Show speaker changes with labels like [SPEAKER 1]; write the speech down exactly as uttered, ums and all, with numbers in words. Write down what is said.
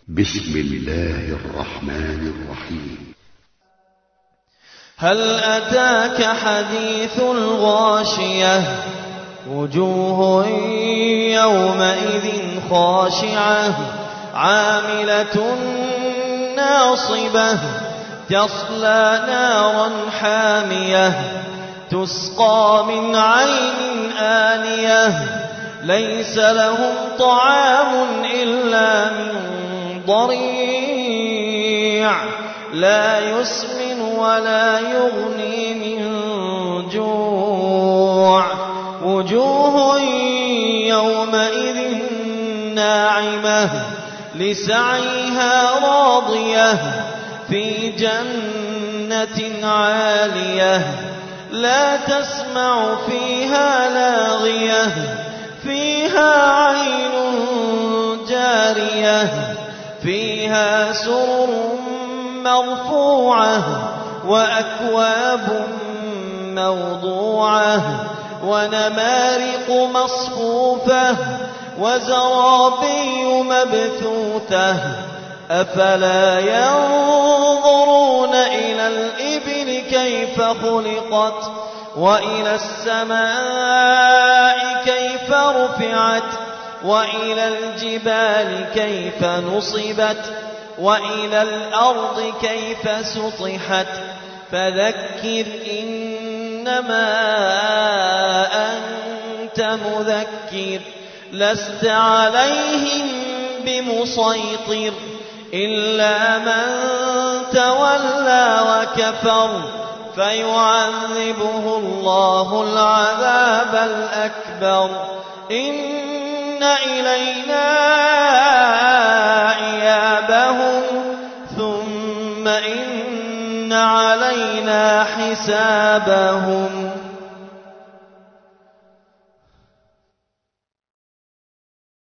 [SPEAKER 1] بسم الله الرحمن الرحيم.
[SPEAKER 2] هل أتاك حديث الغاشية وجوه يومئذ خاشعة عاملة ناصبة تصلى نارا حامية تسقى من عين آنية ليس لهم طعام إلا من ضريع لا يسمن ولا يغني من جوع وجوه يومئذ ناعمة لسعيها راضية في جنة عالية لا تسمع فيها لاغية فيها عين جارية فيها سرر مرفوعة وأكواب موضوعة ونمارق مصفوفة وزرابي مبثوثة أفلا ينظرون إلى الإبل كيف خلقت وإلى السماء كيف رفعت وإلى الجبال كيف نصبت وإلى الأرض كيف سطحت فذكر إنما أنت مذكر لست عليهم بمسيطر إلا من تولى وكفر فيعذبه الله العذاب الأكبر إن إلينا إيابهم ثم إن علينا حسابهم.